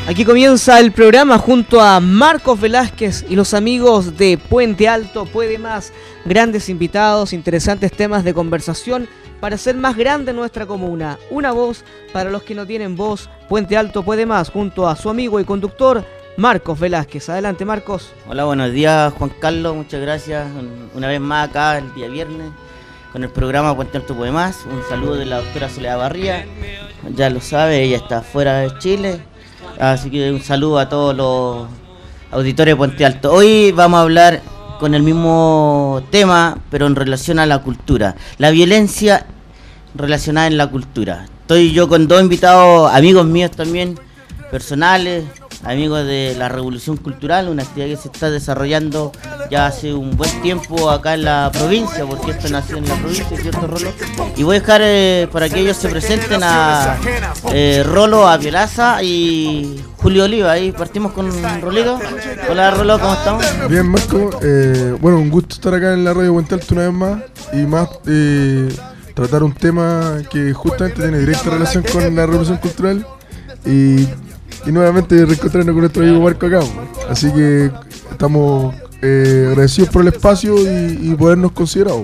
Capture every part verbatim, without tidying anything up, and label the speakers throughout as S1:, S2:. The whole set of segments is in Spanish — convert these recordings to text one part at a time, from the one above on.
S1: Aquí comienza el programa junto a Marcos Velázquez y los amigos de Puente Alto Puede Más. Grandes invitados, interesantes temas de conversación para hacer más grande nuestra comuna. Una voz para los que no tienen voz. Puente Alto Puede Más junto a su amigo y conductor Marcos Velázquez. Adelante, Marcos.
S2: Hola, buenos días, Juan Carlos. Muchas gracias. Una vez más acá el día viernes con el programa Puente Alto Puede Más. Un saludo de la doctora Soledad Barría. Ya lo sabe, ella está fuera de Chile. Así que un saludo a todos los auditores de Puente Alto. Hoy vamos a hablar con el mismo tema, pero en relación a la cultura. La violencia relacionada en la cultura. Estoy yo con dos invitados, amigos míos también, personales, amigos de la Revolución Cultural, una actividad que se está desarrollando ya hace un buen tiempo acá en la provincia, porque esto nació en la provincia, ¿cierto, Rolo? Y voy a dejar eh, para que ellos se presenten a eh, Rolo, a Violaza y Julio Oliva. Ahí partimos con Rolito. Hola, Rolo, ¿cómo estamos?
S3: Bien, Marco. Eh, bueno, un gusto estar acá en la radio Puente Alto una vez más y más eh, tratar un tema que justamente tiene directa relación con la Revolución Cultural y Y nuevamente reencontrarnos con nuestro amigo Marco acá. Así que estamos eh, agradecidos por el espacio y, y podernos considerar.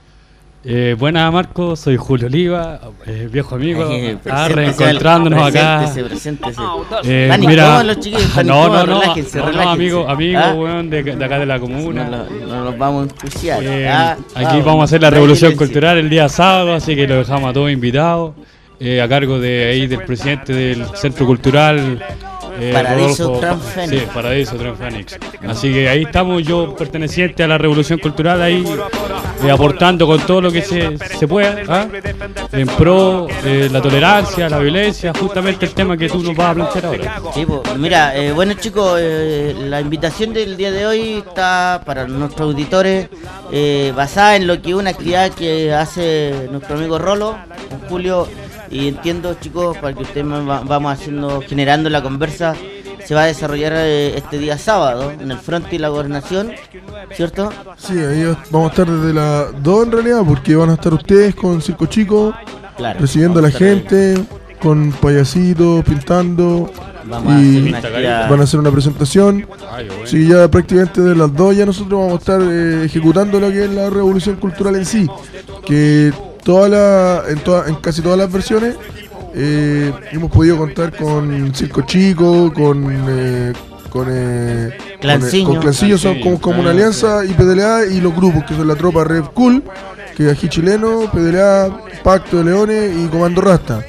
S4: Eh, buenas, Marco, soy Julio Oliva, eh, viejo amigo,
S2: Ay,
S4: ah, reencontrándonos acá.
S2: Preséntese, preséntese.
S4: Eh,
S2: Están
S4: mira,
S2: incómodos los chiquillos, están
S4: no,
S2: incómodos,
S4: no, no,
S2: relájense,
S4: no, no,
S2: relájense.
S4: amigo, amigo,
S2: ¿Ah?
S4: weón, de, de acá de la comuna.
S2: No, lo- no nos vamos a ensuciar.
S4: Eh,
S2: Ah,
S4: aquí
S2: vamos,
S4: vamos a hacer la
S2: no hay
S4: revolución
S2: violencia.
S4: cultural el día sábado, así que lo dejamos a todos invitados, eh, a cargo de ahí del presidente del Centro Cultural. Eh,
S2: Paradiso
S4: Rodolfo-
S2: Transfénix.
S4: Sí, Paradiso Transfénix. Así que ahí estamos, yo perteneciente a la Revolución Cultural, ahí eh, aportando con todo lo que se, se pueda, ¿ah? En pro de la tolerancia, la violencia, justamente el tema que tú nos vas a plantear ahora.
S2: Sí, pues, mira, eh, bueno chicos, eh, la invitación del día de hoy está para nuestros auditores eh, basada en lo que es una actividad que hace nuestro amigo Rolo, Julio, y entiendo chicos, para que ustedes va- vamos haciendo, generando la conversa, se va a desarrollar eh, este día sábado en el Frente y la Gobernación, ¿cierto?
S3: Sí, ahí vamos a estar desde las dos en realidad, porque van a estar ustedes con Circo Chico,
S2: Claro.
S3: recibiendo a la
S2: vamos estar ahí.
S3: gente, con payasitos, pintando,
S2: Vamos a
S3: y
S2: hacer una actividad.
S3: van a hacer una presentación.
S4: Ay, bueno.
S3: Sí, ya prácticamente de las dos ya nosotros vamos a estar eh, ejecutando lo que es la Revolución Cultural en sí, que toda la, en, toda, en casi todas las versiones eh, hemos podido contar con Circo Chico, con eh, con, eh,
S2: Clanciño.
S3: con, eh, con Clanciño, son como, como una alianza, y P D L A y los grupos que son la tropa Red Cool, que es Ají Chileno, P D L A, Pacto de Leones y Comando Rasta.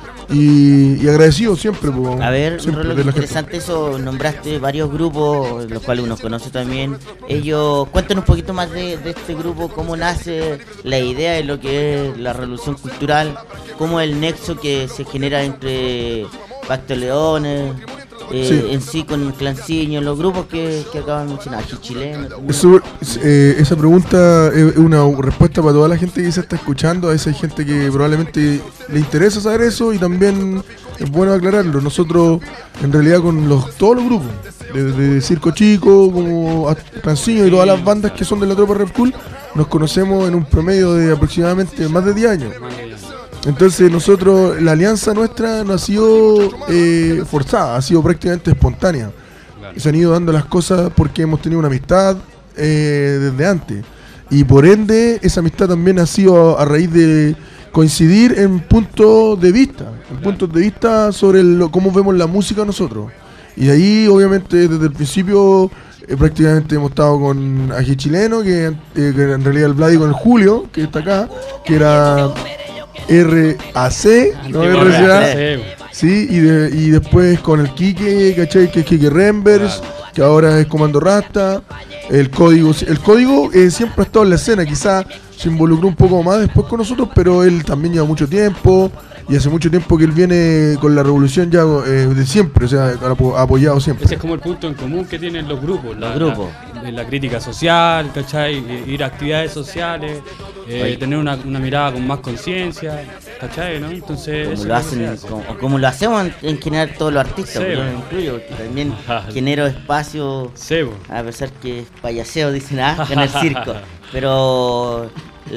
S3: Y, y agradecido siempre, po,
S2: A ver,
S3: siempre
S2: Rolo,
S3: de
S2: qué
S3: la gente.
S2: interesante eso, nombraste varios grupos, los cuales uno conoce también. Ellos, cuéntanos un poquito más de, de este grupo, cómo nace la idea de lo que es la revolución cultural, cómo es el nexo que se genera entre Pacto de Leones, eh,
S3: Sí.
S2: en sí con Clanciño, los grupos que, que acaban de mencionar, Ají Chileno también.
S3: Eso, eh, esa pregunta es una respuesta para toda la gente que se está escuchando. A veces hay gente que probablemente le interesa saber eso y también es bueno aclararlo. Nosotros, en realidad, con los todos los grupos, desde Circo Chico, como a Clanciño y todas las bandas que son de la tropa Red Cool, nos conocemos en un promedio de aproximadamente más de diez años. Entonces nosotros, la alianza nuestra no ha sido eh, forzada, ha sido prácticamente espontánea. Se han ido dando las cosas porque hemos tenido una amistad eh, desde antes. Y por ende, esa amistad también ha sido a, a raíz de coincidir en puntos de vista, en puntos de vista sobre lo, cómo vemos la música nosotros. Y de ahí, obviamente, desde el principio, eh, prácticamente hemos estado con Ají Chileno, que, eh, que en realidad el Vladi con el Julio, que está acá, que era R A C, no R C A. Sí, y, de, y después con el Quique, ¿cachai? Que es Quique Rembers, que ahora es Comando Rasta. El código, el código eh, siempre ha estado en la escena, quizá se involucró un poco más después con nosotros, pero él también lleva mucho tiempo y hace mucho tiempo que él viene con la revolución ya eh, de siempre, o sea, ha apoyado siempre.
S4: Ese es como el punto en común que tienen los grupos. La,
S2: Los grupos.
S4: La, la crítica social, ¿cachai? Ir a actividades sociales, eh, tener una, una mirada con más conciencia, ¿cachai? ¿No? Entonces,
S2: Como
S4: eso
S2: lo
S4: es que
S2: hacen,
S4: se hace.
S2: como, o como lo hacemos en, en general todos los artistas,
S4: Sí,
S2: yo
S4: bueno.
S2: me incluyo, porque también
S4: Ajá.
S2: genero espacio,
S4: Sí, po.
S2: a pesar que es payaseo, dicen, ah, en el circo. Pero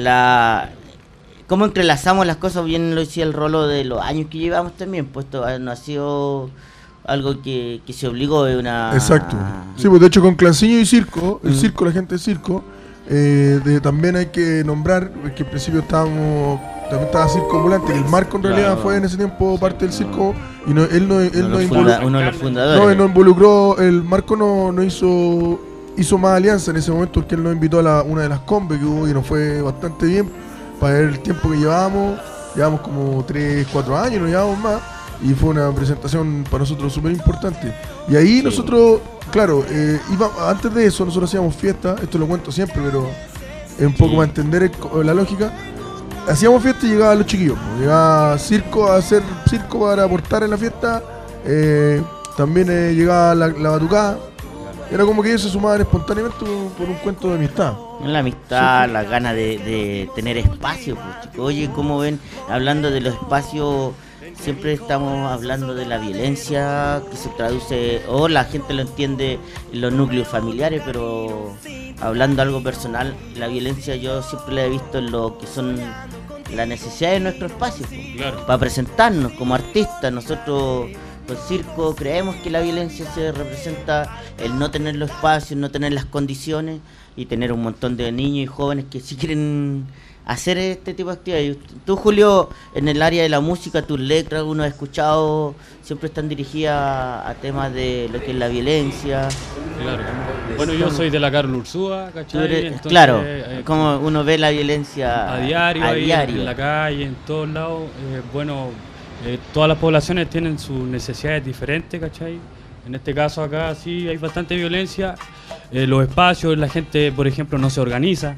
S2: la cómo entrelazamos las cosas, bien lo decía el Rolo de los años que llevamos también, puesto no ha sido algo que, que se obligó, es una...
S3: Exacto. Sí, pues de hecho con Clanciño y Circo, el mm. circo, la gente de Circo, eh, de, también hay que nombrar, que al principio estábamos, también estaba Circo Ambulante, que el Marco en realidad claro. fue en ese tiempo parte del circo, y no, él no, él
S2: uno,
S3: no
S2: funda, uno de los fundadores.
S3: No, él no involucró, el Marco no, no hizo hizo más alianza en ese momento, porque él nos invitó a la, una de las combes que hubo y nos fue bastante bien, para ver el tiempo que llevábamos, llevamos como tres, cuatro años, no llevamos más. Y fue una presentación para nosotros súper importante. Y ahí sí. nosotros, claro, eh, iba, antes de eso nosotros hacíamos fiesta, esto lo cuento siempre, pero es un poco sí. para entender el, la lógica. Hacíamos fiesta y llegaban los chiquillos, pues. Llegaba Circo a hacer circo para aportar en la fiesta, eh, también eh, llegaba la, la batucada. Era como que ellos se sumaban espontáneamente por un cuento de amistad.
S2: La amistad,
S3: sí.
S2: la gana de, de tener espacio, pues, chicos. Oye, ¿cómo ven? Hablando de los espacios... Siempre estamos hablando de la violencia que se traduce, o la gente lo entiende en los núcleos familiares, pero hablando algo personal, la violencia yo siempre la he visto en lo que son las necesidades de nuestro espacio, claro. Para presentarnos como artistas. Nosotros con Circo creemos que la violencia se representa el no tener los espacios, no tener las condiciones y tener un montón de niños y jóvenes que sí quieren hacer este tipo de actividades. Tú, Julio, en el área de la música, tus letras, uno ha escuchado, siempre están dirigidas a temas de lo que es la violencia.
S4: Claro. Bueno, yo soy de la Carol Ursúa, ¿cachai?
S2: Eres,
S4: Entonces,
S2: claro,
S4: eh,
S2: como uno ve la violencia
S4: a diario,
S2: a
S4: ahí,
S2: diario.
S4: En la calle, en todos lados. Eh, bueno, eh, todas las poblaciones tienen sus necesidades diferentes, ¿cachai? En este caso acá sí hay bastante violencia. Eh, los espacios, la gente, por ejemplo, no se organiza.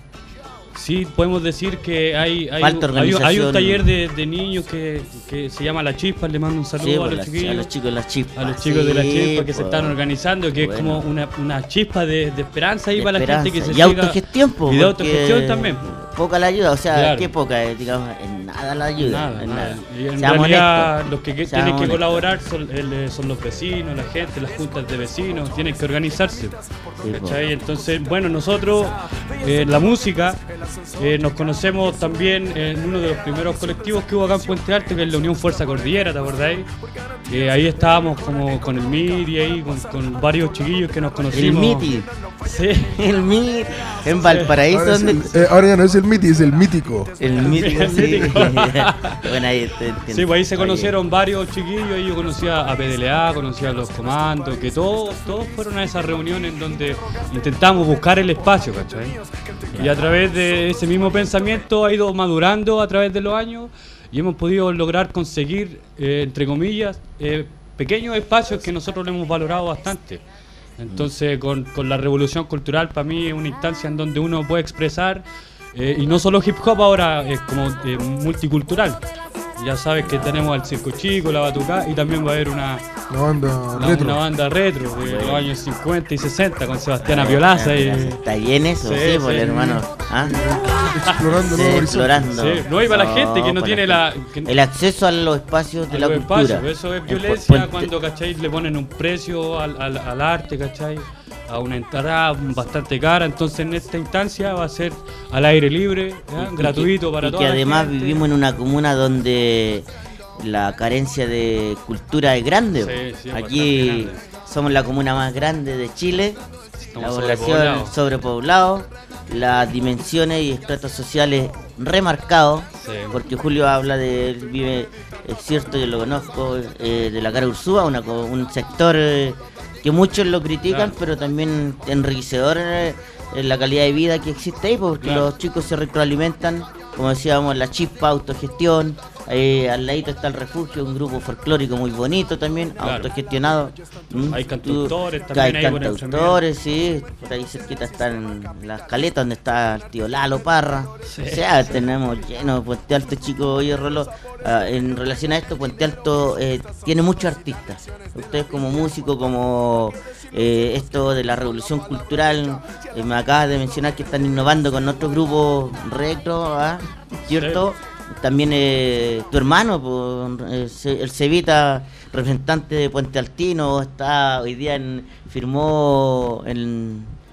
S4: Sí, podemos decir que hay hay, hay, hay un taller de, de niños que, que se llama La Chispa, le mando un saludo sí, a los
S2: la,
S4: chiquillos.
S2: A los chicos de La Chispa.
S4: A los chicos sí, de La Chispa que
S2: pues,
S4: se están organizando, que bueno. es como una, una chispa de, de esperanza ahí de para esperanza. La gente que se
S2: Y autogestión, pues.
S4: Y de autogestión también.
S2: Poca la ayuda, o sea, claro. ¿Qué poca? Digamos, en nada la ayuda.
S4: Nada,
S2: en
S4: nada.
S2: nada.
S4: Y en
S2: Seamos
S4: realidad
S2: honestos.
S4: los que, que
S2: Seamos
S4: tienen que
S2: honestos.
S4: colaborar son, el, son los vecinos, la gente, las juntas de vecinos, tienen que organizarse. Sí, ¿cachai? Entonces, bueno, nosotros, eh, la música, eh, nos conocemos también en uno de los primeros colectivos que hubo acá en Puente Alto, que es la Unión Fuerza Cordillera, ¿te acordáis? Eh, ahí estábamos como con el Miri, ahí, con, con varios chiquillos que nos conocimos.
S2: El Miti.
S4: Sí.
S2: El Miti. En Valparaíso.
S3: Ahora,
S2: donde...
S3: el, eh, ahora ya no es el Miti, es el mítico.
S2: El mítico, sí. Bueno, ahí te entiendo.
S4: Sí, pues ahí se conocieron Oye. varios chiquillos, ahí yo conocía a P D L A, conocía a los comandos, que todos, todos fueron a esa reunión en donde intentamos buscar el espacio, ¿cachai? Y a través de ese mismo pensamiento ha ido madurando a través de los años y hemos podido lograr conseguir, eh, entre comillas, eh, pequeños espacios que nosotros lo hemos valorado bastante. Entonces, con, con la revolución cultural, para mí es una instancia en donde uno puede expresar, eh, y no solo hip hop ahora, es como eh, multicultural. Ya sabes que tenemos al Circo Chico, la Batucá, y también va a haber una,
S3: una, banda,
S4: una,
S3: retro.
S4: una banda retro de los años cincuenta y sesenta con Sebastián Apiolaza. Y...
S2: Está bien eso, sí, sí, por el hermano. ¿Ah?
S3: Explorando,
S2: sí, explorando.
S4: Sí, no, y para la gente que no tiene la...
S2: Que, el acceso a los espacios de
S4: a
S2: la
S4: los
S2: cultura.
S4: Espacios, eso es violencia cuando, ¿cachai? Le ponen un precio al, al, al arte, ¿cachai? A una entrada bastante cara, entonces en esta instancia va a ser al aire libre, ¿ya? Gratuito
S2: que,
S4: para
S2: y
S4: toda
S2: que
S4: la
S2: además
S4: gente.
S2: Vivimos en una comuna donde la carencia de cultura es grande.
S4: Sí, sí,
S2: aquí
S4: grande.
S2: Somos la comuna más grande de Chile,
S4: Estamos
S2: la población sobrepoblado, las dimensiones y estratos sociales remarcados, sí. Porque Julio habla de, él vive, es cierto, yo lo conozco, eh, de la Cara Ursúa, una, un sector... Eh, que muchos lo critican, claro. Pero también enriquecedor en la calidad de vida que existe ahí, porque claro. Los chicos se retroalimentan, como decíamos, La Chispa, autogestión, eh, al ladito está El Refugio, un grupo folclórico muy bonito también, claro. Autogestionado.
S4: ¿Mm? Hay cantautores
S2: Tú,
S4: también.
S2: Hay cantautores, sí, por ahí cerquita están las caletas donde está el tío Lalo Parra, sí, o sea, sí. Tenemos lleno, Puente Alto, chico, oye Rolo, uh, en relación a esto, Puente Alto eh, tiene muchos artistas, ustedes como músicos, como eh, esto de la revolución cultural, eh, me acabas de mencionar que están innovando con otros grupos retro, ¿eh? ¿Cierto? Sí. También eh, tu hermano, pues, eh, el Cevita, representante de Puente Altino, está hoy día en, firmó en,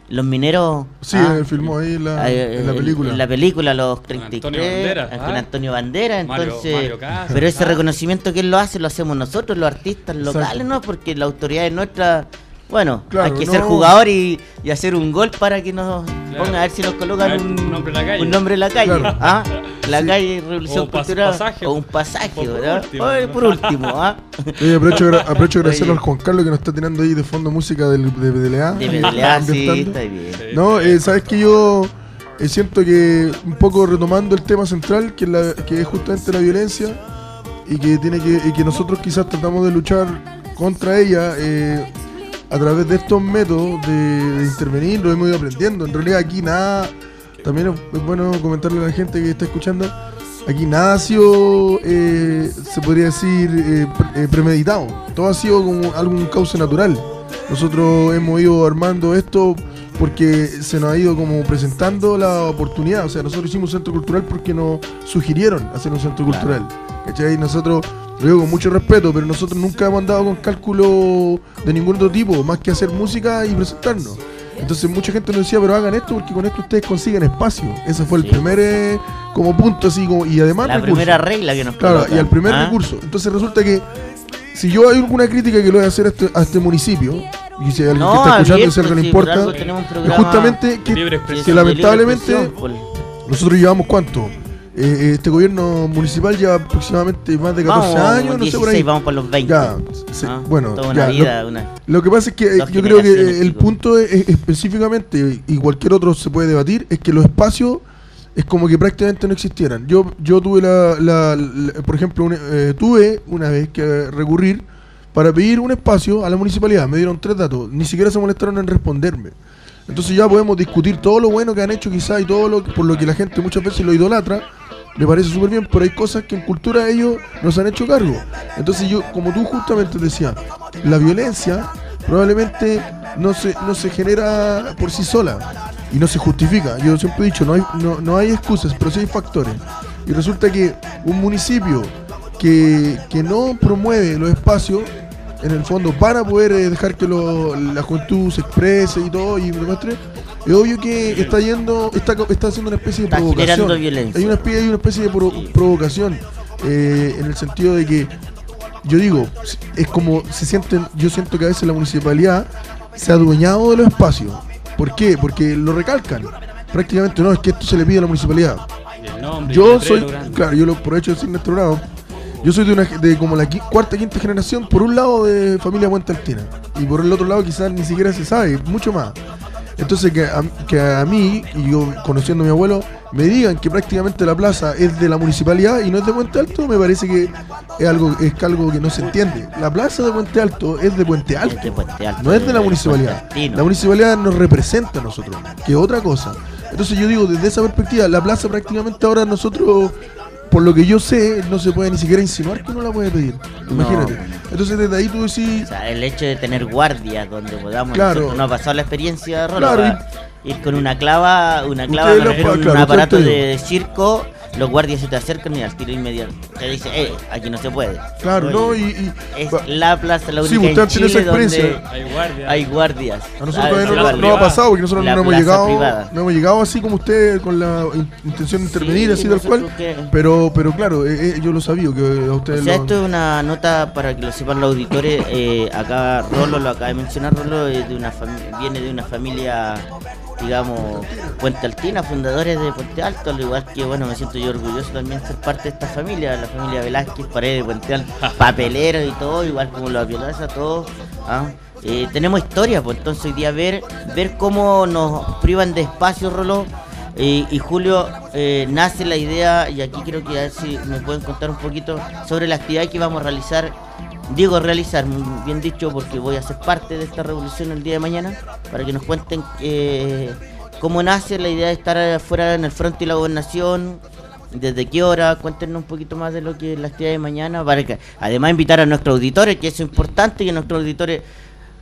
S2: los mineros.
S3: Sí,
S2: ah,
S3: él filmó ahí en la,
S2: eh,
S3: en la película.
S2: En la película, los treinta y tres,
S4: Antonio Banderas,
S2: con
S4: ¿ah?
S2: Antonio Bandera, entonces,
S4: Mario- Mario Casas,
S2: pero ese
S4: ¿ah?
S2: reconocimiento que él lo hace, lo hacemos nosotros, los artistas locales,
S3: Exacto.
S2: ¿no? Porque la autoridad es nuestra. Bueno,
S3: Claro,
S2: hay que
S3: no-
S2: ser jugador y, y hacer un gol para que nos
S4: Claro.
S2: pongan a ver si nos colocan
S4: A ver,
S2: un,
S4: un nombre en la calle.
S2: un nombre en la calle.
S3: Claro.
S2: ¿Ah? La
S3: Sí.
S2: calle Revolución
S4: O un pas-
S2: Cultural.
S4: pasaje.
S2: O un pasaje,
S4: O por
S2: ¿verdad?
S4: último.
S2: Oye, por último, ¿ah?
S3: Oye, aprovecho, gra- aprovecho de agradecerle
S2: Oye.
S3: al Juan Carlos que nos está tirando ahí de fondo música del, de B D L A.
S2: De P D L A, sí,
S3: ambientando.
S2: está bien.
S4: Sí.
S3: No, eh, sabes que yo eh, siento que un poco retomando el tema central, que es, la, que es justamente la violencia, y que tiene que, y que nosotros quizás tratamos de luchar contra ella eh, a través de estos métodos de, de intervenir, lo hemos ido aprendiendo. En realidad aquí nada, también es bueno comentarle a la gente que está escuchando, aquí nada ha sido, eh, se podría decir, eh, pre- eh, premeditado. Todo ha sido como algún cauce natural. Nosotros hemos ido armando esto porque se nos ha ido como presentando la oportunidad. O sea, nosotros hicimos un centro cultural porque nos sugirieron hacer un centro cultural. ¿Cachai? Nosotros, lo digo con mucho respeto, pero nosotros nunca hemos andado con cálculo de ningún otro tipo, más que hacer música y presentarnos. Entonces mucha gente nos decía, pero hagan esto porque con esto ustedes consiguen espacio. Ese fue el
S2: Sí.
S3: primer eh, como punto así como, y además
S2: La
S3: recursos.
S2: primera regla que nos
S3: Claro,
S2: colocan,
S3: y al primer
S2: ¿ah?
S3: recurso. Entonces resulta que si yo hay alguna crítica que le voy a hacer a este, a este municipio, y si hay alguien
S2: No,
S3: que está escuchando y
S2: abierto,
S3: si a alguien le
S2: si por
S3: importa,
S2: algo tenemos un
S3: es
S2: programa
S3: justamente que,
S4: libre
S2: que
S4: expresión.
S2: es
S3: que
S2: de libre
S3: lamentablemente
S2: expresión, pues.
S3: nosotros llevamos cuánto. Eh, eh, este gobierno municipal lleva aproximadamente más de catorce
S2: Vamos,
S3: años, no sé por ahí.
S2: dieciséis, vamos por los veinte.
S3: Ya, se-
S2: ¿ah?
S3: bueno,
S2: Toda una
S3: ya,
S2: vida,
S3: lo,
S2: una...
S3: lo que pasa es que eh,
S2: Dos
S3: yo creo que
S2: generaciones,
S3: eh, el
S2: chicos.
S3: punto es- es específicamente, y cualquier otro se puede debatir, es que los espacios es como que prácticamente no existieran. Yo yo tuve la, la- la- por ejemplo, un- eh, tuve una vez que recurrir para pedir un espacio a la municipalidad. Me dieron tres datos, ni siquiera se molestaron en responderme. Entonces ya podemos discutir todo lo bueno que han hecho quizás y todo lo que- por lo que la gente muchas veces lo idolatra. Me parece súper bien, pero hay cosas que en cultura ellos nos han hecho cargo. Entonces yo, como tú justamente decías, la violencia probablemente no se, no se genera por sí sola y no se justifica. Yo siempre he dicho, no hay, no, no hay excusas, pero sí hay factores. Y resulta que un municipio que, que no promueve los espacios, en el fondo, para poder eh, dejar que lo- la juventud se exprese y todo y demuestre, es obvio que está yendo, está, está haciendo una especie de
S2: Está
S3: provocación.
S2: generando violencia.
S3: Hay una especie, hay una especie de pro-
S2: Sí.
S3: provocación eh, en el sentido de que yo digo, es como se sienten, yo siento que a veces la municipalidad se ha adueñado de los espacios. ¿Por qué? Porque lo recalcan. Prácticamente no, es que esto se le pide a la municipalidad.
S4: Y el nombre, y
S3: Yo
S4: el
S3: soy,
S4: letrero grande.
S3: claro, yo lo aprovecho de decir en este programa. Yo soy de una de como la qui- cuarta, quinta generación, por un lado de familia Puente Altina, y por el otro lado quizás ni siquiera se sabe, mucho más. Entonces que a, que a mí, y yo conociendo a mi abuelo, me digan que prácticamente la plaza es de la municipalidad y no es de Puente Alto, me parece que es algo, es algo que no se entiende. La plaza de Puente Alto es de Puente Alto,
S2: Es de Puente Alto,
S3: no es de la
S2: de
S3: municipalidad.
S2: Puente Altino.
S3: La municipalidad nos representa a nosotros, que es otra cosa. Entonces yo digo, desde esa perspectiva, la plaza prácticamente ahora nosotros, por lo que yo sé, no se puede ni siquiera insinuar que uno la puede pedir. Imagínate. Entonces desde ahí tú
S2: O
S3: decís,
S2: sea, el hecho de tener guardias donde podamos,
S3: Claro.
S2: nosotros nos ha pasado la experiencia, Rolo,
S3: Claro,
S2: va, ir con una clava, una clava,
S3: Ustedes
S2: me
S3: lo-
S2: refiero a un
S3: claro,
S2: aparato
S3: ustedes
S2: de circo, los guardias se te acercan y al tiro inmediato te dicen, eh, aquí no se puede.
S3: claro,
S2: Oye,
S3: ¿no? Y, y-
S2: es
S3: va-
S2: la plaza, la
S3: Sí,
S2: única
S3: usted
S2: en
S3: tiene esa
S2: Chile donde
S3: experiencia.
S4: Hay guardia.
S2: hay guardias.
S3: a nosotros
S2: ¿sabes?
S3: todavía no,
S2: La
S3: no-
S2: plaza
S3: no ha
S4: privada.
S3: pasado porque nosotros
S2: La
S3: no hemos
S2: plaza
S3: llegado,
S2: privada.
S3: no hemos llegado así como usted con la in- intención de intervenir
S2: Sí,
S3: así tal cual.
S2: nosotros que-
S3: Pero, pero claro, eh, eh, yo lo sabía que a
S2: O
S3: ustedes
S2: sea,
S3: lo-
S2: esto es una nota para que lo sepan los auditores. Eh, acá Rolo, lo acaba de mencionar, Rolo es de una fami- viene de una familia, digamos, Puente Altina, fundadores de Puente Alto, al igual que, bueno, me siento yo orgulloso también de ser parte de esta familia, la familia Velázquez, Paredes, Puente Alto, papeleros y todo, igual como los Violas, todos. ¿ah? Eh, tenemos historia, pues entonces hoy día ver, ver cómo nos privan de espacio, Rolo. Eh, y Julio, eh, nace la idea, y aquí quiero que a ver si me pueden contar un poquito sobre la actividad que vamos a realizar. Digo realizar, muy bien dicho, porque voy a ser parte de esta revolución el día de mañana, para que nos cuenten eh, cómo nace la idea de estar afuera en el frente de la gobernación, desde qué hora, cuéntenos un poquito más de lo que es la actividad de mañana, para que además invitar a nuestros auditores, que eso es importante, que nuestros auditores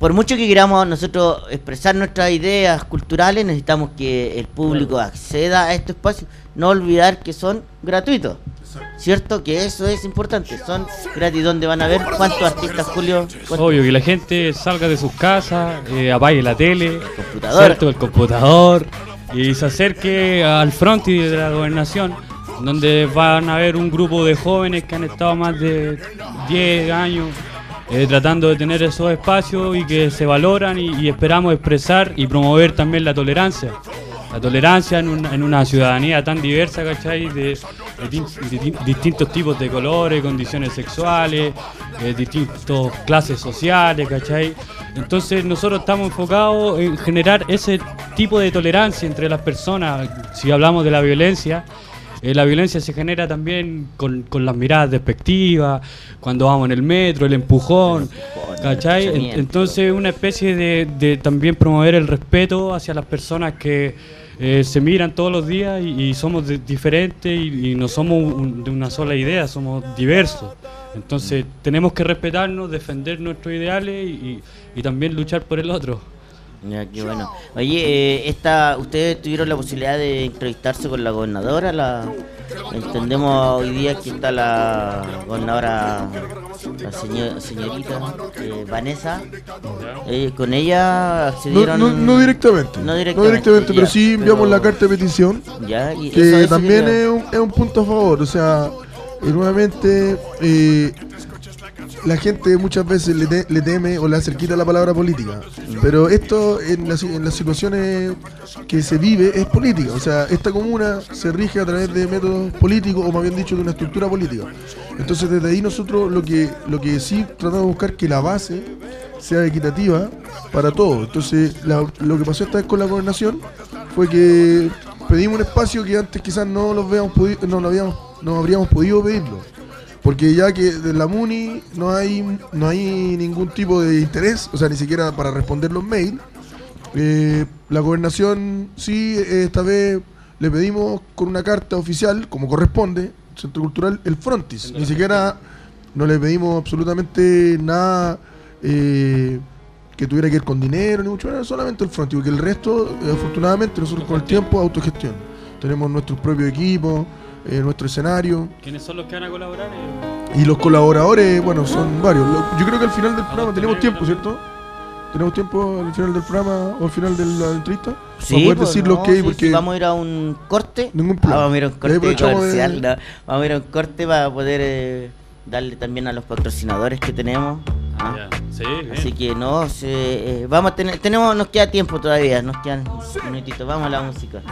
S2: por mucho que queramos nosotros expresar nuestras ideas culturales, necesitamos que el público acceda a estos espacios. No olvidar que son gratuitos, ¿cierto? Que eso es importante, son gratis, donde van a ver cuántos artistas, Julio. ¿Cuántos?
S4: Obvio, que la gente salga de sus casas, eh, apague la tele,
S2: el computador,
S4: ¿cierto? El computador, y se acerque al frontis de la gobernación, donde van a ver un grupo de jóvenes que han estado más de diez años eh, tratando de tener esos espacios y que se valoran, y, y esperamos expresar y promover también la tolerancia. La tolerancia en una, en una ciudadanía tan diversa, ¿cachai? De, de, de, de distintos tipos de colores, condiciones sexuales, eh, distintas clases sociales, ¿cachai? Entonces nosotros estamos enfocados en generar ese tipo de tolerancia entre las personas. Si hablamos de la violencia, eh, la violencia se genera también con, con las miradas despectivas, cuando vamos en el metro, el empujón, ¿cachai? Entonces una especie de, de también promover el respeto hacia las personas que Eh, se miran todos los días y, y somos de, diferentes y, y no somos un, de una sola idea, somos diversos. Entonces tenemos que respetarnos, defender nuestros ideales y, y también luchar por el otro.
S2: Ya, qué bueno. Oye, eh, esta, ustedes tuvieron la posibilidad de entrevistarse con la gobernadora. La, entendemos hoy día que está la gobernadora, la señor, señorita eh, Vanessa. Eh, con ella accedieron.
S3: No, no, no directamente.
S2: No directamente,
S3: no directamente
S2: ya,
S3: pero sí enviamos
S2: pero,
S3: la carta de petición.
S2: Ya, y
S3: que
S2: eso, eso
S3: también
S2: que
S3: es un, es un punto a favor. O sea, eh, nuevamente. Eh, La gente muchas veces le, te, le teme o le acerquita la palabra política, pero esto en, la, en las situaciones que se vive es política. O sea, esta comuna se rige a través de métodos políticos, o más bien dicho, de una estructura política. Entonces desde ahí nosotros lo que lo que sí tratamos de buscar que la base sea equitativa para todos. Entonces la, lo que pasó esta vez con la gobernación fue que pedimos un espacio que antes quizás no lo habíamos podido, no lo habíamos, no habríamos podido pedirlo. Porque ya que de la MUNI no hay no hay ningún tipo de interés, o sea, ni siquiera para responder los mails. Eh, la gobernación sí, eh, esta vez le pedimos con una carta oficial, como corresponde, Centro Cultural, el frontis. Ni siquiera no le pedimos absolutamente nada eh, que tuviera que ir con dinero, ni mucho menos, solamente el frontis. Porque el resto, eh, afortunadamente, nosotros con el tiempo, autogestión. Tenemos nuestros propios equipos. Eh, nuestro escenario.
S4: ¿Quiénes son los que van a colaborar?
S3: Y los colaboradores, bueno, son varios. Yo creo que al final del programa tenemos tiempo, ¿cierto? ¿Tenemos tiempo al final del programa o al final de la entrevista?
S2: Sí,
S3: ¿Para poder
S2: pues
S3: decir
S2: no,
S3: lo que hay?
S2: sí,
S3: Porque
S2: sí, vamos a ir a un corte.
S3: Ningún problema.
S2: Ah, vamos a ir a un corte comercial.
S3: de...
S2: No. Vamos a ir a un corte para poder eh, darle también a los patrocinadores que tenemos. ¿Ah?
S4: Ya, sí, bien.
S2: Así que no, se, eh, vamos a tener, tenemos, nos queda tiempo todavía, nos quedan un minutito. Vamos a la música.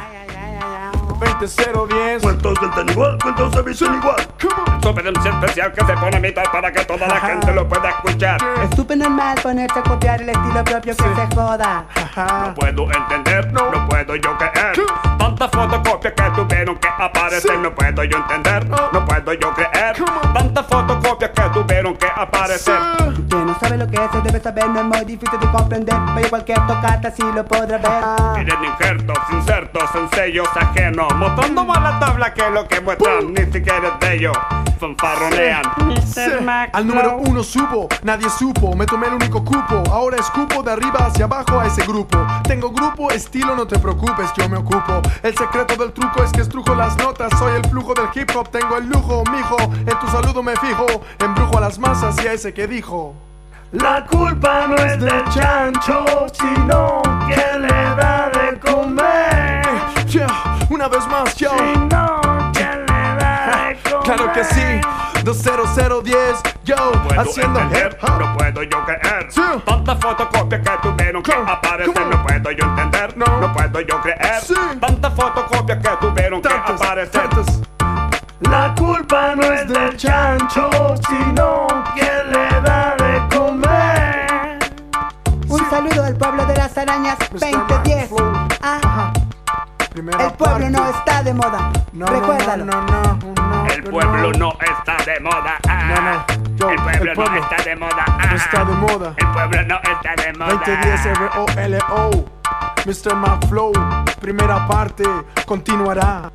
S5: veinte cero diez.
S6: ¿Cuántos cantan igual? ¿Cuántos se visten igual? Superanuncio especial que se pone a mitad para que toda la gente lo pueda escuchar.
S7: Es súper normal ponerse a copiar el estilo propio que se joda.
S6: No puedo entender, no, no puedo yo creer. Tantas fotocopias que tuvieron que aparecer. No puedo yo entender, no puedo yo creer. Tantas fotocopias que tuvieron que aparecer.
S7: Que no sabe lo que es, se debe saber, no es muy difícil de comprender. Pero cualquier tocata sí lo podrá ver.
S6: Miren injertos, insertos en sellos ajenos, mostrando más la tabla que lo que muestran. Ni siquiera es de ellos, fanfarronean.
S5: Sí. Al número uno supo, nadie supo, me tomé el único cupo. Ahora escupo de arriba hacia abajo a ese grupo. Tengo grupo, estilo, no te preocupes, yo me ocupo. El secreto del truco es que estrujo las notas. Soy el flujo del hip hop, tengo el lujo, mijo. En tu saludo me fijo, embrujo a las masas y a ese que dijo:
S6: La culpa no es del chancho, sino que le da de comer.
S5: Yeah, una vez más, yo.
S6: Sino que le da de comer.
S5: Claro que sí, dos cero cero diez, yo,
S6: No puedo
S5: haciendo
S6: entender,
S5: hip hop.
S6: no puedo yo creer.
S5: Sí.
S6: Tantas fotocopias que tuvieron que
S5: Come,
S6: aparecer.
S5: come on.
S6: No puedo yo entender,
S5: No.
S6: no puedo yo creer.
S5: Sí.
S6: Tantas fotocopias que tuvieron que
S5: Tantas,
S6: aparecer.
S5: tantas.
S6: La culpa no es del chancho, sino que le da de comer.
S7: Un saludo al pueblo de las arañas veinte diez. Ah,
S5: Primera
S7: el pueblo
S5: parte.
S7: no está de moda.
S5: No,
S7: Recuérdalo.
S5: No, no, no, no,
S6: El pueblo no está de moda. Ah.
S5: No, no, yo,
S6: el pueblo
S5: el pueblo
S6: no está de moda. Ah.
S5: no está de moda.
S6: El pueblo no está de moda.
S5: veinte diez R O L O, mister Maflow, primera parte, continuará.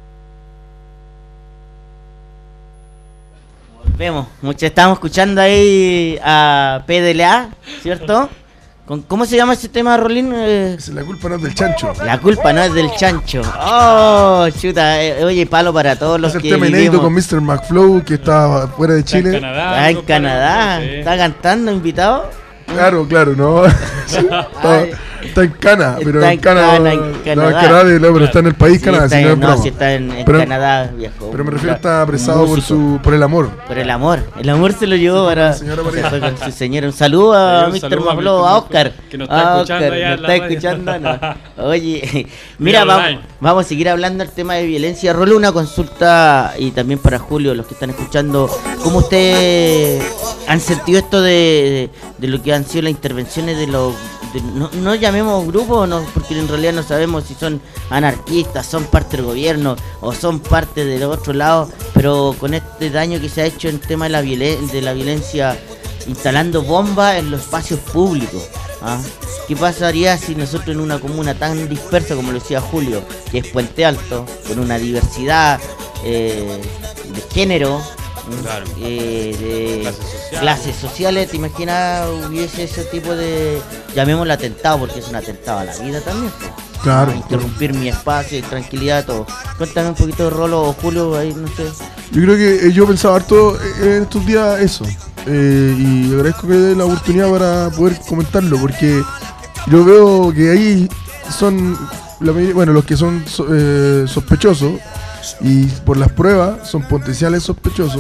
S2: Vemos, muchachos, estamos escuchando ahí a P D L A, ¿cierto? Con, ¿Cómo se llama ese tema, Rolín? Eh,
S3: La culpa no es del chancho.
S2: La culpa no es del chancho. Oh, chuta. Eh, oye, palo para todos los
S3: Es el
S2: que
S3: tema inédito
S2: vivimos.
S3: con mister McFlow, que está fuera de
S4: Está en
S3: Chile.
S4: Canadá.
S2: Está en
S4: compadre,
S2: Canadá.
S4: sí.
S2: Está cantando, invitado.
S3: Claro, claro, no. está,
S2: Ay.
S3: está en Cana, pero
S2: Está
S3: en
S2: en
S3: Cana.
S2: Cana, en
S3: No, en
S2: Canadá.
S3: Canadá, no, pero está en el país
S2: Sí,
S3: Canadá,
S2: está
S3: si no
S2: en,
S3: es
S2: no,
S3: broma.
S2: sí está en, en
S3: Pero-
S2: Canadá, viejo.
S3: Pero me refiero a
S2: Un
S3: está apresado por
S2: músico.
S3: su por el amor.
S2: Por el amor. El amor se lo llevó para.
S3: la señora
S2: se
S3: pareja.
S2: fue con su señora. Un saludo a
S4: Sí, un
S2: mister
S4: saludo a
S2: Maflo,
S4: mister
S2: a
S4: Maflo,
S2: Oscar.
S4: que nos está
S2: A
S4: escuchando
S2: Oscar,
S4: allá
S2: nos
S4: en la
S2: está
S4: radio.
S2: escuchando. No. Oye,
S4: Mira
S2: mira, vamos,
S4: online.
S2: vamos a seguir hablando del tema de violencia. Rolo, una consulta y también para Julio, los que están escuchando. ¿Cómo ustedes han sentido esto de, de lo que han sido las intervenciones de los. de- no, no llamemos grupos, no, porque en realidad no sabemos si son anarquistas, son parte del gobierno o son parte del otro lado, pero con este daño que se ha hecho en tema de la, violen- de la violencia, instalando bombas en los espacios públicos. ¿Ah? ¿Qué pasaría si nosotros en una comuna tan dispersa como lo decía Julio, que es Puente Alto, con una diversidad eh, de género, ¿m?
S4: Claro.
S2: eh, de
S4: Clases sociales.
S2: clases sociales, te imaginas hubiese ese tipo de, llamémoslo atentado, porque es un atentado a la vida también, pues.
S3: Claro.
S2: Ah, interrumpir mi espacio, tranquilidad, todo. Cuéntame un poquito de Rolo o Julio, ahí no sé.
S3: Yo creo que eh, yo pensaba harto eh, en estos días eso. Eh, y agradezco que dé la oportunidad para poder comentarlo, porque yo veo que ahí son, la mayoría- bueno, los que son so- eh, sospechosos, y por las pruebas son potenciales sospechosos,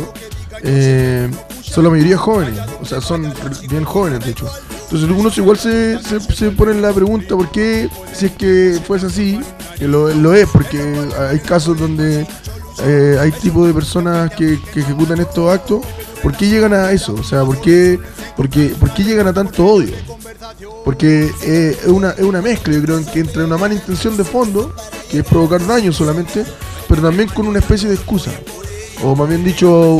S3: eh, son la mayoría jóvenes, o sea, son bien jóvenes de hecho. Entonces algunos igual se, se, se ponen la pregunta, ¿por qué si es que fuese así? Que lo, lo es, porque hay casos donde eh, hay tipos de personas que, que ejecutan estos actos. ¿Por qué llegan a eso? O sea, ¿por qué, por qué, por qué llegan a tanto odio? Porque eh, es, una, es una mezcla, yo creo, que entre una mala intención de fondo, que es provocar daño solamente, pero también con una especie de excusa. O más bien dicho,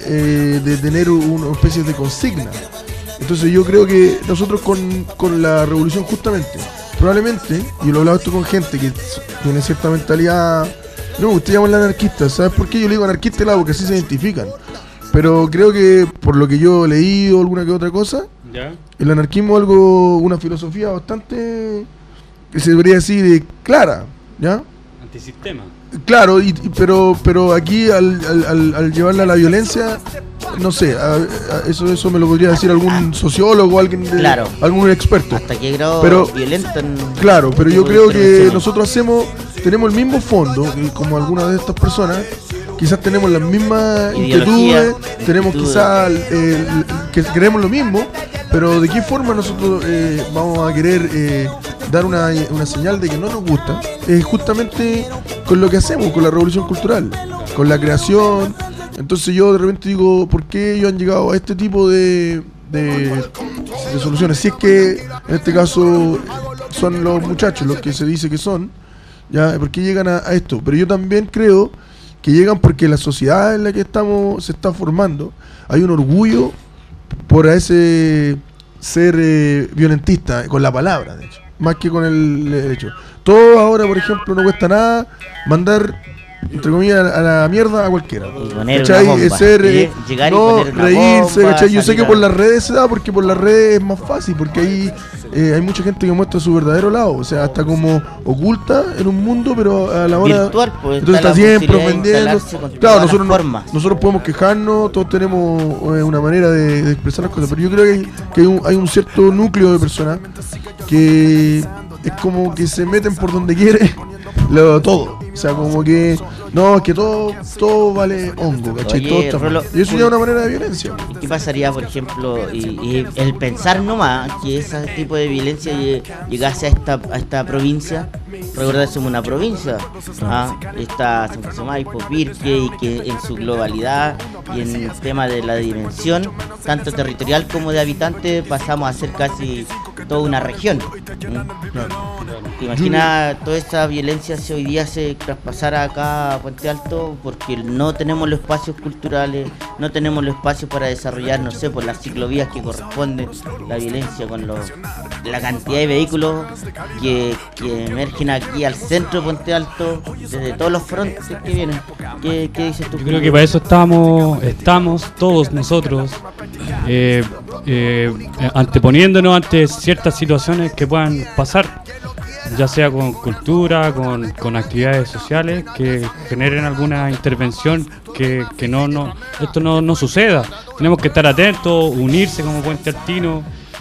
S3: eh, de tener una especie de consigna. Entonces yo creo que nosotros con, con la revolución justamente, probablemente, y lo he hablado esto con gente que tiene cierta mentalidad, no, usted llama anarquista, ¿sabes por qué yo le digo anarquista? Claro, porque así se identifican. Pero creo que por lo que yo he leído alguna que otra cosa,
S4: ¿Ya?
S3: el anarquismo es algo, una filosofía bastante, que se debería decir, clara, ¿ya?
S4: Antisistema.
S3: Claro, y, y- pero pero aquí al, al, al, al llevarla a la violencia, no sé, a- a- eso eso me lo podría decir algún sociólogo, alguien de,
S2: Claro.
S3: algún experto.
S2: ¿Hasta qué grado
S3: Pero-
S2: violentan?
S3: Claro, pero yo
S2: tipo de
S3: creo que
S2: intervenciones?
S3: nosotros hacemos, tenemos el mismo fondo, que como algunas de estas personas, quizás tenemos las mismas
S2: Ideología,
S3: inquietudes, tenemos
S2: inquietudes.
S3: quizás eh, que queremos lo mismo, pero de qué forma nosotros eh, vamos a querer eh, dar una, una señal de que no nos gusta, es justamente con lo que hacemos, con la revolución cultural, con la creación. Entonces yo de repente digo, ¿por qué ellos han llegado a este tipo de, de, de soluciones? Si es que en este caso son los muchachos los que se dice que son, ¿ya? ¿Por qué llegan a, a esto? Pero yo también creo que llegan porque la sociedad en la que estamos se está formando, hay un orgullo por ese ser eh, violentista, con la palabra, de hecho, más que con el, el hecho. Todo ahora, por ejemplo, no cuesta nada mandar, entre comillas, a la mierda a cualquiera.
S2: Y poner
S3: ¿Cachai?
S2: una bomba.
S3: Es ser,
S2: Y
S3: eh,
S2: llegar y
S3: no,
S2: poner una
S3: reírse,
S2: bomba,
S3: ¿cachai? Yo sé
S2: salir
S3: que
S2: a-
S3: por las redes se da, porque por las redes es más fácil, porque ahí eh, hay mucha gente que muestra su verdadero lado, o sea, está como oculta en un mundo, pero a la hora...
S2: Virtual, pues,
S3: entonces
S2: está
S3: está
S2: la
S3: siempre
S2: posibilidad de
S3: ofendiendo.
S2: instalarse con
S3: Claro,
S2: todas las
S3: nosotros, no-
S2: formas.
S3: nosotros podemos quejarnos, todos tenemos eh, una manera de, de expresar las cosas, pero yo creo que, hay, que hay, un, hay un cierto núcleo de personas que es como que se meten por donde quiere lo, todo. O sea, como que no, es que todo, todo vale hongo, ¿cachai?
S2: Oye,
S3: Todo está
S2: Rolo,
S3: mal. Y eso ya es una manera de violencia.
S2: ¿Y qué pasaría, por ejemplo, y, y el pensar nomás que ese tipo de violencia lle- llegase a esta, a esta provincia? Recordad, somos una provincia, ¿ah? Está San José Maipo, Pirque, y que en su globalidad y en el tema de la dimensión, tanto territorial como de habitantes, pasamos a ser casi toda una región. ¿Mm? ¿Te imaginas toda esa violencia si hoy día se traspasara acá a Puente Alto? Porque no tenemos los espacios culturales, no tenemos los espacios para desarrollar, no sé, por las ciclovías que corresponden, la violencia con los, la cantidad de vehículos que, que emergen aquí al centro de Puente Alto, desde todos los frontes que vienen. ¿Qué, qué dices tú?
S4: Yo creo que para eso estamos, estamos todos nosotros, eh, eh, anteponiéndonos ante ciertas situaciones que puedan pasar, ya sea con cultura, con, con actividades sociales que generen alguna intervención que, que no, no esto no, no suceda. Tenemos que estar atentos, unirse como Puente Altino,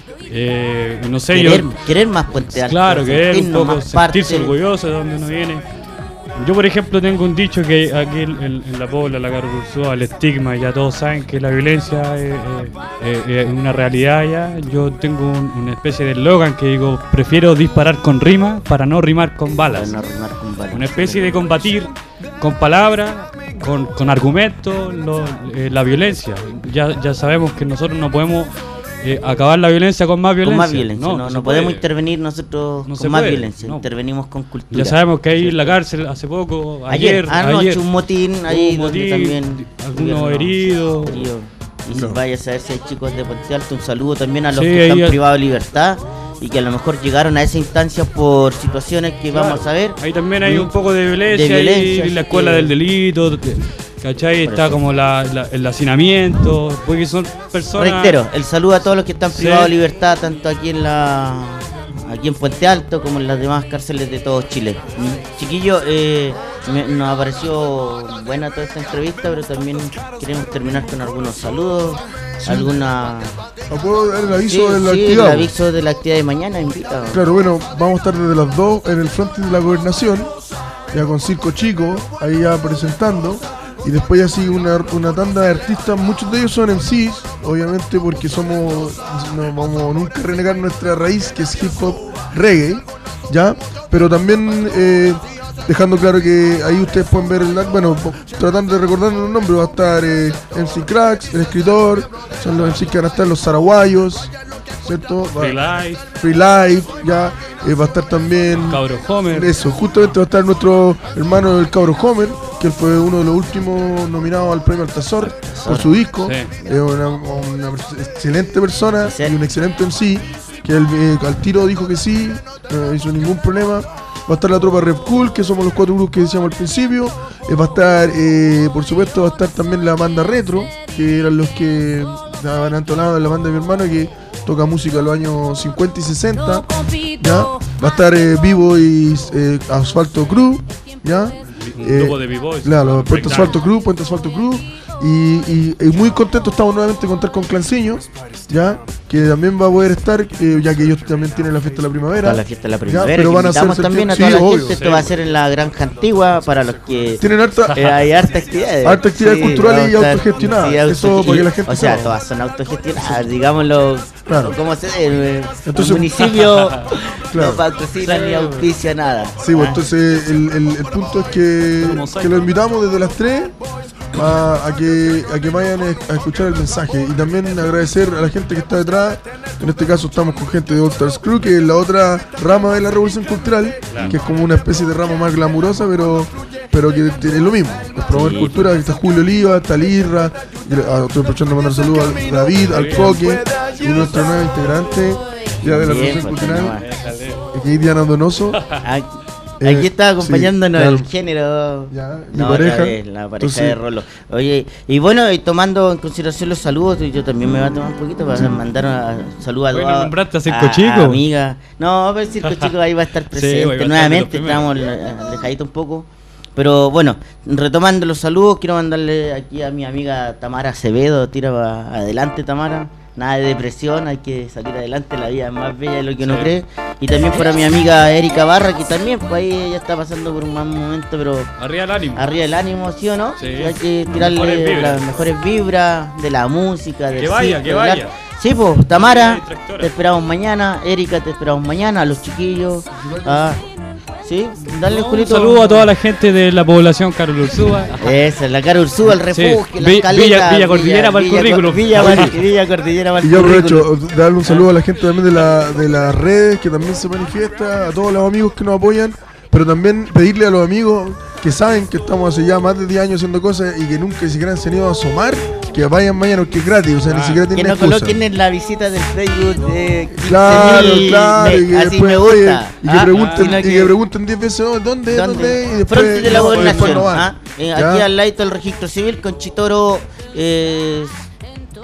S4: eh, no sé,
S2: querer,
S4: yo,
S2: querer más Puente Alto,
S4: claro, querer un poco, sentirse
S2: parte.
S4: orgulloso de donde uno viene. Yo, por ejemplo, tengo un dicho que aquí en, en, en la Pobla, la Carol Ursúa, el estigma, ya todos saben que la violencia es, es, es una realidad ya. Yo tengo un, una especie de eslogan que digo, prefiero disparar con rima para no rimar con balas.
S2: No rimar con balas.
S4: Una especie de combatir con palabras, con, con argumentos, lo, eh, la violencia. Ya, ya sabemos que nosotros no podemos eh, acabar la violencia con más violencia.
S2: Con más violencia, no, no,
S4: no,
S2: no podemos intervenir nosotros
S4: no
S2: con más
S4: puede,
S2: violencia,
S4: no.
S2: Intervenimos con cultura.
S4: Ya sabemos que ahí
S2: ¿cierto?
S4: en la cárcel hace poco,
S2: Ayer,
S4: ayer,
S2: anoche
S4: ayer,
S2: un motín ahí
S4: un
S2: donde
S4: motín,
S2: también
S4: algunos
S2: hubieron
S4: heridos.
S2: heridos. Y si
S3: No.
S2: vaya a saber si hay chicos de Puente Alto, un saludo también a los
S4: Sí,
S2: que están
S4: ahí-
S2: privados de libertad y que a lo mejor llegaron a esa instancia por situaciones que
S4: Claro,
S2: vamos a ver.
S4: ahí también hay
S2: ¿Mm?
S4: un poco de violencia,
S2: De violencia,
S4: ahí, la
S2: así
S4: escuela
S2: que-
S4: del delito, ¿cachai?
S2: Por
S4: Está
S2: eso.
S4: como la, la- el hacinamiento, porque son personas...
S2: Reitero, el saludo a todos los que están
S4: Sí.
S2: privados de libertad, tanto aquí en la aquí en Puente Alto como en las demás cárceles de todo Chile. ¿Mm? Chiquillo, eh, me- nos ha parecido buena toda esta entrevista, pero también queremos terminar con algunos saludos, alguna...
S3: ¿Puedo dar el aviso
S2: Sí,
S3: de la
S2: sí,
S3: actividad?
S2: el aviso de la actividad de mañana, invita.
S3: Claro, bueno, vamos a estar desde las dos en el frente de la gobernación, ya con Circo Chico, ahí ya presentando. Y después ya sigue una, una tanda de artistas, muchos de ellos son M Cs, obviamente porque somos, no vamos nunca a renegar nuestra raíz, que es hip hop reggae, ¿ya? Pero también eh, dejando claro que ahí ustedes pueden ver, el, bueno, po- tratando de recordar los nombres, va a estar eh, M C Cracks, el escritor, son los M Cs que van a estar los Zaraguayos, ¿cierto? Va-
S4: Free Life,
S3: Free Life, ya, eh, va a estar también...
S4: Cabro Homer.
S3: Eso, justamente va a estar nuestro hermano el Cabro Homer, que él fue uno de los últimos nominados al premio Altazor por su disco.
S4: Sí.
S3: Es una, una pers- excelente persona
S2: Sí.
S3: y un excelente M C, que él eh, al tiro dijo que sí, no hizo ningún problema. Va a estar la tropa Rep Cool, que somos los cuatro grupos que decíamos al principio. Eh, va a estar, eh, por supuesto, va a estar también la banda Retro, que eran los que estaban entonados de la banda de mi hermano, que toca música de los años cincuenta y sesenta. ¿Ya? Va a estar eh, Vivo y eh, Asfalto Crew, ¿ya?
S4: Un
S3: Eh,
S4: grupo de B-Boys.
S3: Claro, Puente
S4: Breakdance.
S3: Asfalto Crew, Puente Asfalto Crew. Y, y- y muy contentos estamos nuevamente de contar con Clanciño, ya, que también va a poder estar, eh, ya que ellos también tienen la fiesta de la primavera.
S2: Para la fiesta de la
S3: Ya,
S2: primavera,
S3: pero
S2: que
S3: van a
S2: invitamos
S3: hacer
S2: también a
S3: septiembre-
S2: toda
S3: sí,
S2: la
S3: obvio.
S2: gente. Esto
S4: Sí.
S2: va a ser en la Granja Antigua para los que...
S3: Tienen harta,
S2: Eh, hay harta actividades.
S3: Harta actividades culturales y
S2: vamos a estar-
S3: autogestionadas.
S2: sí,
S3: Eso
S2: autoge-
S3: para que la gente
S2: O sea,
S3: sepa.
S2: todas son autogestionadas, digámoslo.
S3: Claro.
S2: ¿Cómo se dice? El,
S3: Entonces-
S2: el municipio
S3: Claro.
S2: no patrocina ni auspicia nada.
S3: Sí, pues
S2: Ah,
S3: entonces el, el- el punto es que, que lo invitamos desde las tres a, a que, a que vayan a escuchar el mensaje. Y también agradecer a la gente que está detrás. En este caso estamos con gente de All Stars Crew, que es la otra rama de la revolución cultural, que es como una especie de rama más glamurosa, pero pero que tiene lo mismo, es promover
S2: Sí.
S3: cultura. Está Julio Oliva, está Lirra, y, ah, estoy aprovechando de mandar saludos al David, al Coque y nuestro nuevo integrante ya de la
S2: Bien,
S3: revolución
S2: pues,
S3: cultural,
S2: nomás.
S3: aquí Diana Donoso.
S2: Aquí,
S3: Eh,
S2: aquí está acompañándonos
S3: sí,
S2: el
S3: claro.
S2: género.
S3: Ya, mi
S2: No,
S3: pareja.
S2: otra vez, la pareja
S3: Entonces-
S2: de Rolo. Oye, y bueno, y tomando en consideración los saludos, yo también me voy a tomar un poquito para mandar a, saludos a
S4: Bueno,
S2: todas-
S4: nombraste a Circo
S2: a-
S4: Chico.
S2: a amigas. No, pero el Circo Chico ahí va a estar
S4: Sí,
S2: presente.
S4: va a estar de
S2: Nuevamente
S4: los
S2: estamos eh, alejaditos un poco. Pero bueno, retomando los saludos, quiero mandarle aquí a mi amiga Tamara Acevedo. Tira pa- adelante, Tamara. Nada de depresión, hay que salir adelante, la vida es más bella de lo que uno
S4: Sí.
S2: cree. Y también para mi amiga Erika Barra, que también pues ahí ella está pasando por un mal momento, pero
S4: Arriba el ánimo.
S2: arriba el ánimo, ¿sí o no?
S4: Sí.
S2: Hay que
S4: Mejores
S2: tirarle
S4: vibras.
S2: las mejores vibras de la música, del
S4: Que vaya,
S2: circo,
S4: que
S2: del
S4: vaya.
S2: arte. Sí, pues, Tamara,
S4: Sí, tractora.
S2: te esperamos mañana. Erika, te esperamos mañana. A los chiquillos. Ah, sí, dale,
S4: Un
S2: Julito.
S4: saludo a toda la gente de la población Carol Ursúa.
S2: Esa, la Cara Ursúa, el refugio,
S4: Sí.
S2: la
S4: Vi-
S2: caleta.
S4: Villa- Villa Cordillera para el
S2: Villa-
S4: currículum.
S2: Villa, Villa, Villa Cordillera para el
S3: Y yo
S2: currículum.
S3: aprovecho de darle un saludo a la gente también de, la, de las redes que también se manifiesta, a todos los amigos que nos apoyan, pero también pedirle a los amigos que saben que estamos hace ya más de diez años haciendo cosas y que nunca ni siquiera han venido a asomar, que vayan mañana porque es gratis, o sea, ni
S4: Ah.
S3: siquiera
S2: Que
S3: tienen
S2: no
S3: excusa.
S2: coloquen en la visita del Facebook de quince
S3: Claro,
S2: mil,
S3: claro,
S2: me-
S3: y que
S2: así
S3: después,
S2: me
S3: oye,
S2: gusta.
S3: y que
S2: Ah,
S3: pregunten,
S2: sino
S3: y que pregunten diez veces, oh, ¿dónde,
S2: ¿Dónde?
S3: dónde? Y después,
S2: Frente de la
S3: no, después
S2: gobernación.
S3: no van.
S2: ¿Ah? Eh,
S3: ¿Ya?
S2: aquí al lado del registro civil con Chitoro. Eh,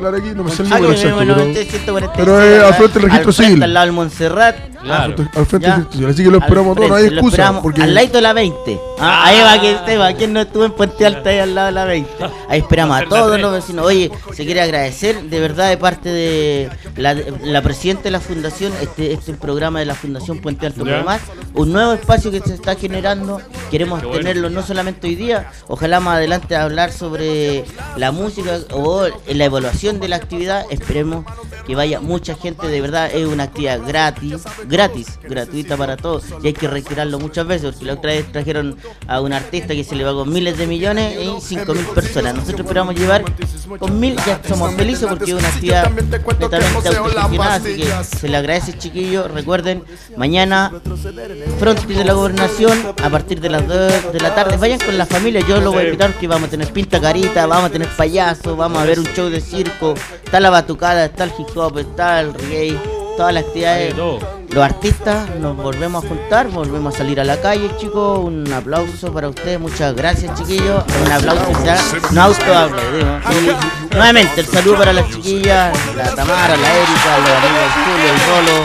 S3: claro aquí, no me sé el
S2: Ah,
S3: número
S2: que
S3: exacto,
S2: me-
S3: pero,
S2: me- ciento cuarenta y seis,
S3: pero es al
S2: ¿verdad?
S3: frente del registro
S2: Al frente,
S3: civil.
S2: al lado del Montserrat.
S4: Claro.
S3: Al frente del
S2: Ya.
S3: registro civil, así que lo esperamos
S2: Al
S3: todos, no hay
S2: frente, lo
S3: excusa.
S2: esperamos
S3: Porque
S2: al ladito de la veinte. Ah, ahí va que usted va. ¿Quién no estuvo en Puente Alto ahí al lado de la veinte? Ahí esperamos a todos los vecinos. Oye, se quiere agradecer de verdad de parte de la, la presidenta de la fundación, este, este programa de la Fundación Puente Alto
S4: Ya.
S2: Más, un nuevo espacio que se está generando. Queremos
S4: Qué bueno.
S2: tenerlo no solamente hoy día, ojalá más adelante hablar sobre la música o la evaluación de la actividad. Esperemos que vaya mucha gente, de verdad es una actividad gratis, gratis, gratuita para todos, y hay que reiterarlo muchas veces, porque la otra vez trajeron a un artista que se le va con miles de millones y cinco mil personas. Nosotros esperamos llevar con mil, ya somos felices porque es una actividad netamente autogestionada, así que se le agradece, chiquillos. Recuerden, mañana frontis de la gobernación a partir de las dos de la tarde, vayan con la familia, yo lo voy a invitar que vamos a tener pinta carita, vamos a tener payasos, vamos a ver un show de circo, está la batucada, está el hip hop, está el reggae, todas las actividades, los artistas, nos volvemos a juntar, volvemos a salir a la calle, chicos. Un aplauso para ustedes, muchas gracias, chiquillos. Un aplauso que sea, no auto hable, digo. Y nuevamente el saludo para las chiquillas, la Tamara, la Erika, los amigos del Julio, el Rolo,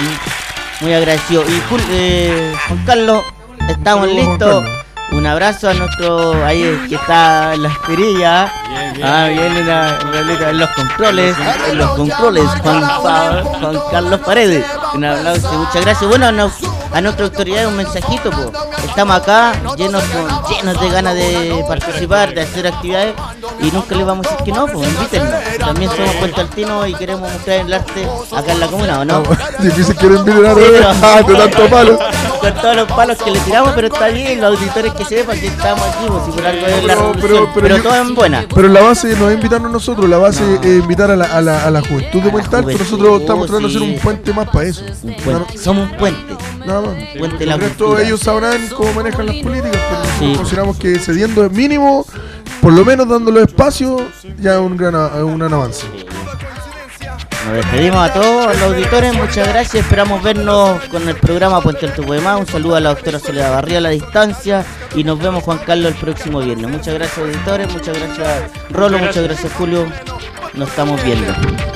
S2: y muy agradecido. Y Jul- eh, Juan Carlos, estamos
S3: Saludos, Juan
S2: listos.
S3: Carlos.
S2: Un abrazo a nuestro, ahí que está en las perillas.
S4: Bien, bien,
S2: Ah,
S4: bien.
S2: bien en, la, en, realidad, en los controles, en los controles, Juan, Pa- Juan Carlos Paredes. Un aplauso, muchas gracias. Bueno, a, nos- a nuestra autoridad un mensajito, po. Estamos acá llenos, con- llenos de ganas de participar, de hacer actividades, y nunca les vamos a decir que no, pues invítennos. También somos puentealtinos y queremos mostrar el arte acá en la comuna, ¿o no?
S3: difícil quiero invitar
S2: Sí, pero-
S3: a de tanto palo.
S2: Con todos los palos que le tiramos, pero está bien, los auditores que sepan que estamos aquí, pues, si por algo es la
S3: Pero-
S2: revolución,
S3: pero-
S2: pero,
S3: pero yo-
S2: todo en buena.
S3: Pero la base no es invitarnos nosotros, la base es invitar a la, a la, a la juventud de
S2: A la
S3: Puente Alto.
S2: juventud,
S3: Nosotros estamos tratando de
S2: sí.
S3: hacer un puente más para eso.
S2: Un puente. Somos un puente.
S3: Nada más.
S2: Puente de la
S3: El resto
S2: cultura.
S3: ellos sabrán cómo manejan las políticas, pero nosotros
S2: Sí.
S3: consideramos que cediendo el mínimo, por lo menos dando los espacios, ya es un gran, a- un gran avance.
S2: Nos despedimos a todos los auditores, muchas gracias, esperamos vernos con el programa Puente Alto Poemá. Un saludo a la doctora Soledad Barría a la distancia y nos vemos, Juan Carlos, el próximo viernes. Muchas gracias, auditores, muchas gracias Rolo,
S4: Muchas
S2: muchas gracias Julio, nos estamos viendo.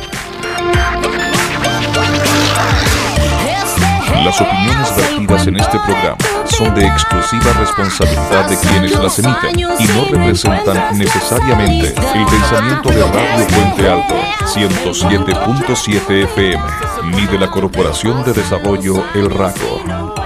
S8: Las opiniones vertidas en este programa son de exclusiva responsabilidad de quienes las emiten y no representan necesariamente el pensamiento de Radio Puente Alto ciento siete punto siete F M ni de la Corporación de Desarrollo El Raco.